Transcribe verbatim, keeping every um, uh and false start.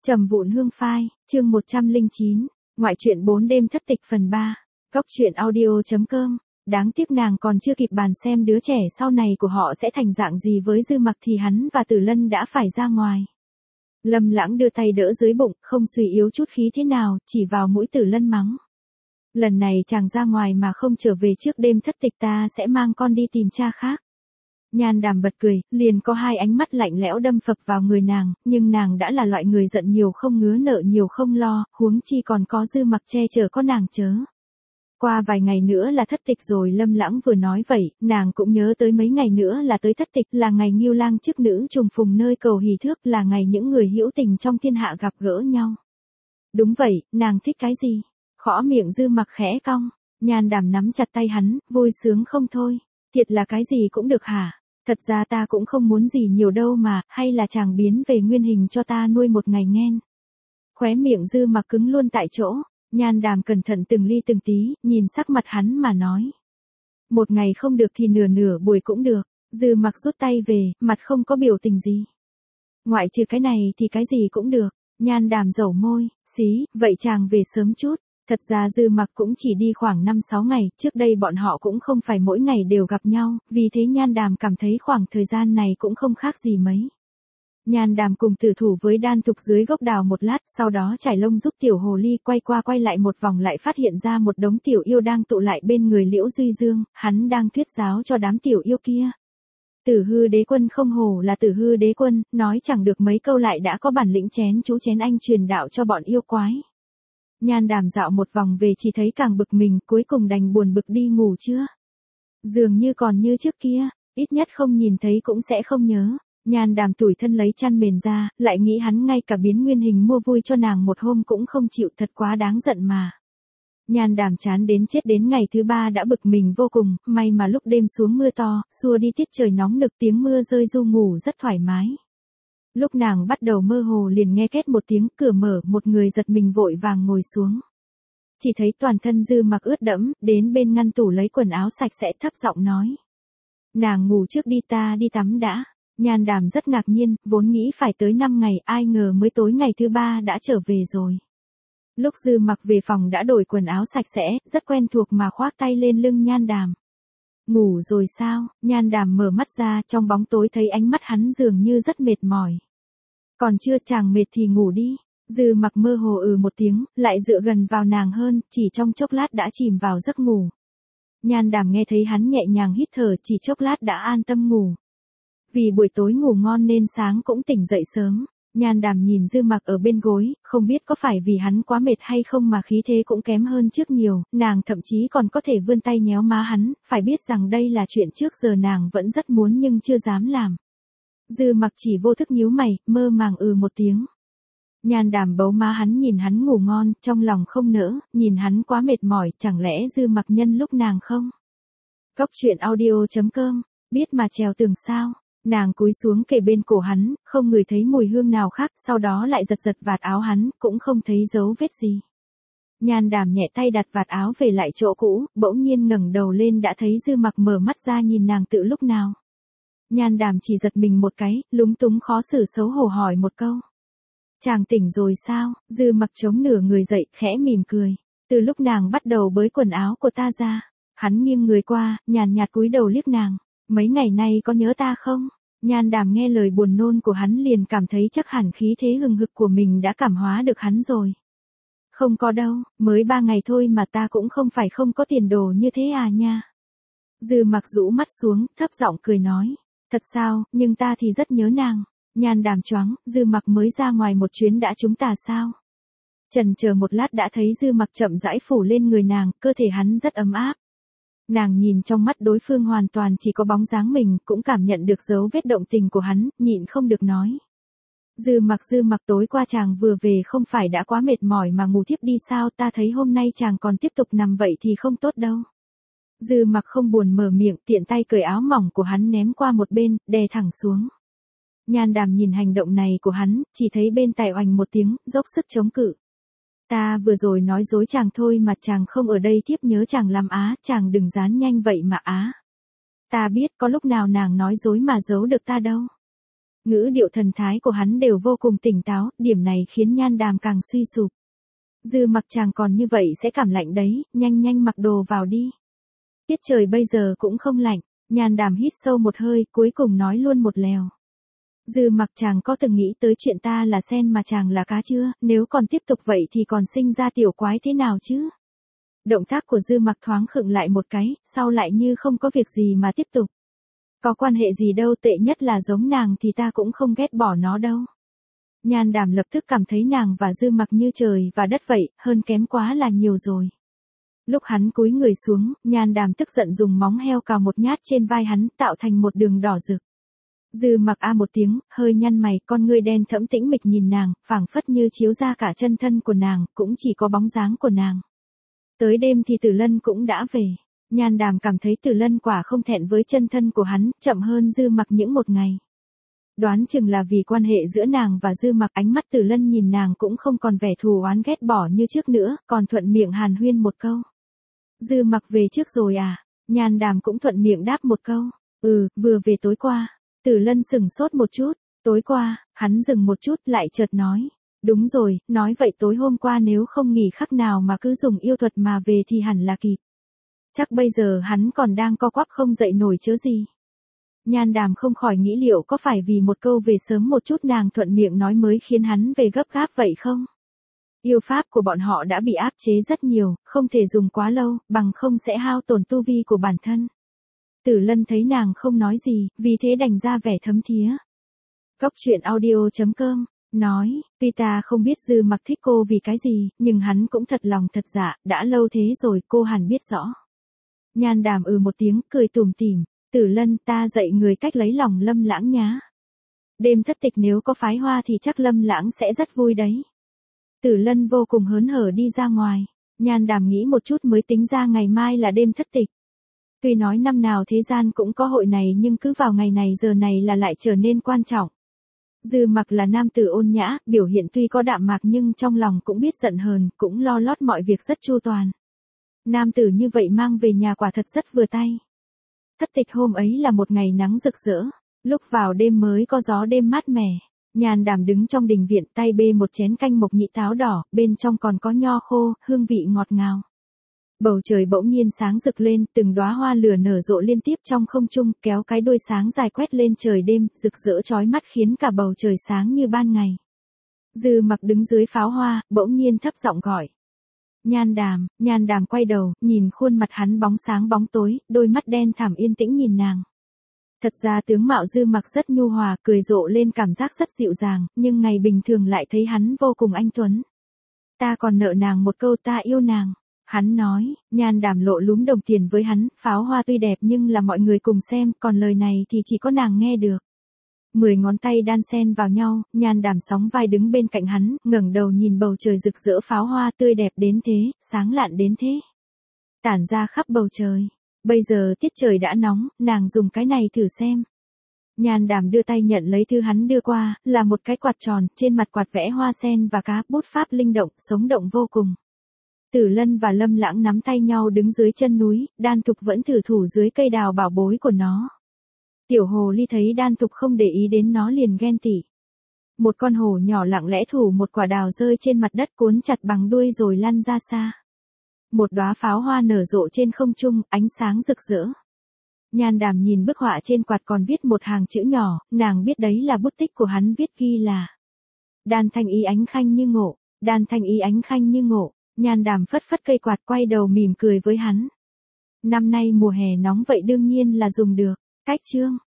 Trầm vụn hương phai, chương một trăm lẻ chín, ngoại truyện bốn đêm thất tịch phần ba, góc truyện audio chấm com. Đáng tiếc nàng còn chưa kịp bàn xem đứa trẻ sau này của họ sẽ thành dạng gì với Dư Mặc thì hắn và Tử Lân đã phải ra ngoài. Lâm Lãng đưa tay đỡ dưới bụng, không suy yếu chút khí thế nào, chỉ vào mũi Tử Lân mắng. Lần này chàng ra ngoài mà không trở về trước đêm thất tịch ta sẽ mang con đi tìm cha khác. Nhan Đàm bật cười, liền có hai ánh mắt lạnh lẽo đâm phập vào người nàng, nhưng nàng đã là loại người giận nhiều không ngứa nợ nhiều không lo, huống chi còn có Dư Mặc che chở có nàng chớ. Qua vài ngày nữa là thất tịch rồi. Lâm Lãng vừa nói vậy, nàng cũng nhớ tới mấy ngày nữa là tới thất tịch, là ngày Ngưu Lang chức nữ trùng phùng nơi cầu hỷ thước, là ngày những người hữu tình trong thiên hạ gặp gỡ nhau. Đúng vậy, nàng thích cái gì? Khõ miệng Dư Mặc khẽ cong, Nhan Đàm nắm chặt tay hắn, vui sướng không thôi. Thiệt là cái gì cũng được hả? Thật ra ta cũng không muốn gì nhiều đâu mà, hay là chàng biến về nguyên hình cho ta nuôi một ngày nghen. Khóe miệng Dư Mặc cứng luôn tại chỗ, Nhan Đàm cẩn thận từng ly từng tí, nhìn sắc mặt hắn mà nói. Một ngày không được thì nửa nửa buổi cũng được. Dư Mặc rút tay về, mặt không có biểu tình gì. Ngoại trừ cái này thì cái gì cũng được. Nhan Đàm dẩu môi, xí, vậy chàng về sớm chút. Thật ra Dư Mặc cũng chỉ đi khoảng năm sáu ngày, trước đây bọn họ cũng không phải mỗi ngày đều gặp nhau, vì thế Nhan Đàm cảm thấy khoảng thời gian này cũng không khác gì mấy. Nhan Đàm cùng tử thủ với Đan Thục dưới gốc đào một lát, sau đó trải lông giúp tiểu hồ ly quay qua quay lại một vòng lại phát hiện ra một đống tiểu yêu đang tụ lại bên người Liễu Duy Dương, hắn đang thuyết giáo cho đám tiểu yêu kia. Tử Hư Đế Quân không hổ là Tử Hư Đế Quân, nói chẳng được mấy câu lại đã có bản lĩnh chén chú chén anh truyền đạo cho bọn yêu quái. Nhan Đàm dạo một vòng về chỉ thấy càng bực mình, cuối cùng đành buồn bực đi ngủ chưa. Dường như còn như trước kia, ít nhất không nhìn thấy cũng sẽ không nhớ. Nhan Đàm tủi thân lấy chăn mền ra, lại nghĩ hắn ngay cả biến nguyên hình mua vui cho nàng một hôm cũng không chịu, thật quá đáng giận mà. Nhan Đàm chán đến chết, đến ngày thứ ba đã bực mình vô cùng, may mà lúc đêm xuống mưa to, xua đi tiết trời nóng nực, tiếng mưa rơi du ngủ rất thoải mái. Lúc nàng bắt đầu mơ hồ liền nghe két một tiếng, cửa mở, một người giật mình vội vàng ngồi xuống. Chỉ thấy toàn thân Dư Mặc ướt đẫm, đến bên ngăn tủ lấy quần áo sạch sẽ, thấp giọng nói. Nàng ngủ trước đi, ta đi tắm đã. Nhan Đàm rất ngạc nhiên, vốn nghĩ phải tới năm ngày, ai ngờ mới tối ngày thứ ba đã trở về rồi. Lúc Dư Mặc về phòng đã đổi quần áo sạch sẽ, rất quen thuộc mà khoác tay lên lưng Nhan Đàm. Ngủ rồi sao? Nhan Đàm mở mắt ra, trong bóng tối thấy ánh mắt hắn dường như rất mệt mỏi. Còn chưa, chàng mệt thì ngủ đi. Dư Mặc mơ hồ ừ một tiếng, lại dựa gần vào nàng hơn, chỉ trong chốc lát đã chìm vào giấc ngủ. Nhan Đàm nghe thấy hắn nhẹ nhàng hít thở, chỉ chốc lát đã an tâm ngủ. Vì buổi tối ngủ ngon nên sáng cũng tỉnh dậy sớm. Nhan Đàm nhìn Dư Mặc ở bên gối, không biết có phải vì hắn quá mệt hay không mà khí thế cũng kém hơn trước nhiều, nàng thậm chí còn có thể vươn tay nhéo má hắn, phải biết rằng đây là chuyện trước giờ nàng vẫn rất muốn nhưng chưa dám làm. Dư Mặc chỉ vô thức nhíu mày, mơ màng ừ một tiếng. Nhan Đàm bấu má hắn nhìn hắn ngủ ngon, trong lòng không nỡ, nhìn hắn quá mệt mỏi, chẳng lẽ Dư Mặc nhân lúc nàng không? Góc truyện audio chấm com, biết mà trèo tường sao? Nàng cúi xuống kề bên cổ hắn, không ngửi thấy mùi hương nào khác, sau đó lại giật giật vạt áo hắn, cũng không thấy dấu vết gì. Nhan Đàm nhẹ tay đặt vạt áo về lại chỗ cũ, bỗng nhiên ngẩng đầu lên đã thấy Dư Mặc mở mắt ra nhìn nàng tự lúc nào. Nhan Đàm chỉ giật mình một cái, lúng túng khó xử xấu hổ hỏi một câu. Chàng tỉnh rồi sao? Dư Mặc chống nửa người dậy, khẽ mỉm cười. Từ lúc nàng bắt đầu bới quần áo của ta ra, hắn nghiêng người qua, nhàn nhạt cúi đầu liếc nàng. Mấy ngày nay có nhớ ta không? Nhan Đàm nghe lời buồn nôn của hắn liền cảm thấy chắc hẳn khí thế hừng hực của mình đã cảm hóa được hắn rồi. Không có đâu, mới ba ngày thôi mà ta cũng không phải không có tiền đồ như thế à nha. Dư Mặc rũ mắt xuống, thấp giọng cười nói. Thật sao, nhưng ta thì rất nhớ nàng. Nhan Đàm choáng, Dư Mặc mới ra ngoài một chuyến đã trúng tà sao? Chần chờ một lát đã thấy Dư Mặc chậm rãi phủ lên người nàng, cơ thể hắn rất ấm áp. Nàng nhìn trong mắt đối phương hoàn toàn chỉ có bóng dáng mình, cũng cảm nhận được dấu vết động tình của hắn, nhịn không được nói. Dư Mặc Dư Mặc tối qua chàng vừa về không phải đã quá mệt mỏi mà ngủ thiếp đi sao, ta thấy hôm nay chàng còn tiếp tục nằm vậy thì không tốt đâu. Dư Mặc không buồn mở miệng, tiện tay cởi áo mỏng của hắn ném qua một bên, đè thẳng xuống. Nhan Đàm nhìn hành động này của hắn, chỉ thấy bên tai oành một tiếng, dốc sức chống cự. Ta vừa rồi nói dối chàng thôi mà, chàng không ở đây thiếp nhớ chàng lắm á, chàng đừng dán nhanh vậy mà á. Ta biết có lúc nào nàng nói dối mà giấu được ta đâu. Ngữ điệu thần thái của hắn đều vô cùng tỉnh táo, điểm này khiến Nhan Đàm càng suy sụp. Dư Mặc chàng còn như vậy sẽ cảm lạnh đấy, nhanh nhanh mặc đồ vào đi. Tiết trời bây giờ cũng không lạnh, Nhan Đàm hít sâu một hơi, cuối cùng nói luôn một lèo. Dư Mặc chàng có từng nghĩ tới chuyện ta là sen mà chàng là cá chưa, nếu còn tiếp tục vậy thì còn sinh ra tiểu quái thế nào chứ? Động tác của Dư Mặc thoáng khựng lại một cái, sau lại như không có việc gì mà tiếp tục. Có quan hệ gì đâu, tệ nhất là giống nàng thì ta cũng không ghét bỏ nó đâu. Nhan Đàm lập tức cảm thấy nàng và Dư Mặc như trời và đất vậy, hơn kém quá là nhiều rồi. Lúc hắn cúi người xuống, Nhan Đàm tức giận dùng móng heo cào một nhát trên vai hắn, tạo thành một đường đỏ rực. Dư Mặc a một tiếng, hơi nhăn mày, con ngươi đen thẫm tĩnh mịch nhìn nàng, phảng phất như chiếu ra cả chân thân của nàng, cũng chỉ có bóng dáng của nàng. Tới đêm thì Tử Lân cũng đã về. Nhan Đàm cảm thấy Tử Lân quả không thẹn với chân thân của hắn, chậm hơn Dư Mặc những một ngày. Đoán chừng là vì quan hệ giữa nàng và Dư Mặc, ánh mắt Tử Lân nhìn nàng cũng không còn vẻ thù oán ghét bỏ như trước nữa, còn thuận miệng hàn huyên một câu. Dư Mặc về trước rồi à? Nhan Đàm cũng thuận miệng đáp một câu. Ừ, vừa về tối qua. Tử Lân sừng sốt một chút. Tối qua, hắn dừng một chút lại chợt nói. Đúng rồi, nói vậy tối hôm qua nếu không nghỉ khắc nào mà cứ dùng yêu thuật mà về thì hẳn là kịp. Chắc bây giờ hắn còn đang co quắp không dậy nổi chớ gì. Nhan Đàm không khỏi nghĩ liệu có phải vì một câu về sớm một chút nàng thuận miệng nói mới khiến hắn về gấp gáp vậy không? Yêu pháp của bọn họ đã bị áp chế rất nhiều, không thể dùng quá lâu, bằng không sẽ hao tổn tu vi của bản thân. Tử Lân thấy nàng không nói gì, vì thế đành ra vẻ thấm thía. Cốc truyện audio chấm com nói, tuy ta không biết Dư Mặc thích cô vì cái gì, nhưng hắn cũng thật lòng thật dạ, đã lâu thế rồi cô hẳn biết rõ. Nhan Đàm ừ một tiếng, cười tủm tỉm. Tử Lân, ta dạy người cách lấy lòng Lâm Lãng nhá. Đêm thất tịch nếu có phái hoa thì chắc Lâm Lãng sẽ rất vui đấy. Tử Lân vô cùng hớn hở đi ra ngoài. Nhan Đàm nghĩ một chút mới tính ra ngày mai là đêm thất tịch. Tuy nói năm nào thế gian cũng có hội này nhưng cứ vào ngày này giờ này là lại trở nên quan trọng. Dư Mặc là nam tử ôn nhã, biểu hiện tuy có đạm mạc nhưng trong lòng cũng biết giận hờn, cũng lo lót mọi việc rất chu toàn. Nam tử như vậy mang về nhà quả thật rất vừa tay. Thất tịch hôm ấy là một ngày nắng rực rỡ, lúc vào đêm mới có gió đêm mát mẻ. Nhan Đàm đứng trong đình viện tay bê một chén canh mộc nhị táo đỏ, bên trong còn có nho khô, hương vị ngọt ngào. Bầu trời bỗng nhiên sáng rực lên, từng đóa hoa lửa nở rộ liên tiếp trong không trung, kéo cái đuôi sáng dài quét lên trời đêm, rực rỡ chói mắt khiến cả bầu trời sáng như ban ngày. Dư Mặc đứng dưới pháo hoa, bỗng nhiên thấp giọng gọi. Nhan Đàm, Nhan Đàm quay đầu, nhìn khuôn mặt hắn bóng sáng bóng tối, đôi mắt đen thẳm yên tĩnh nhìn nàng. Thật ra tướng mạo Dư Mặc rất nhu hòa, cười rộ lên cảm giác rất dịu dàng, nhưng ngày bình thường lại thấy hắn vô cùng anh tuấn. Ta còn nợ nàng một câu ta yêu nàng. Hắn nói, Nhan Đàm lộ lúm đồng tiền với hắn, pháo hoa tuy đẹp nhưng là mọi người cùng xem, còn lời này thì chỉ có nàng nghe được. Mười ngón tay đan xen vào nhau, Nhan Đàm sóng vai đứng bên cạnh hắn, ngẩng đầu nhìn bầu trời rực rỡ pháo hoa tươi đẹp đến thế, sáng lạn đến thế. Tản ra khắp bầu trời. Bây giờ tiết trời đã nóng, nàng dùng cái này thử xem. Nhan Đàm đưa tay nhận lấy thư hắn đưa qua, là một cái quạt tròn, trên mặt quạt vẽ hoa sen và cá, bút pháp linh động, sống động vô cùng. Tử Lân và Lâm Lãng nắm tay nhau đứng dưới chân núi, Đan Thục vẫn thử thủ dưới cây đào bảo bối của nó. Tiểu hồ ly thấy Đan Thục không để ý đến nó liền ghen tị. Một con hổ nhỏ lặng lẽ thủ một quả đào rơi trên mặt đất cuốn chặt bằng đuôi rồi lăn ra xa. Một đóa pháo hoa nở rộ trên không trung, ánh sáng rực rỡ. Nhan Đàm nhìn bức họa trên quạt còn viết một hàng chữ nhỏ, nàng biết đấy là bút tích của hắn viết ghi là Đan Thanh Ý ánh khanh như ngộ, Đan Thanh Ý ánh khanh như ngộ. Nhan Đàm phất phất cây quạt quay đầu mỉm cười với hắn. Năm nay mùa hè nóng vậy đương nhiên là dùng được. Cách chương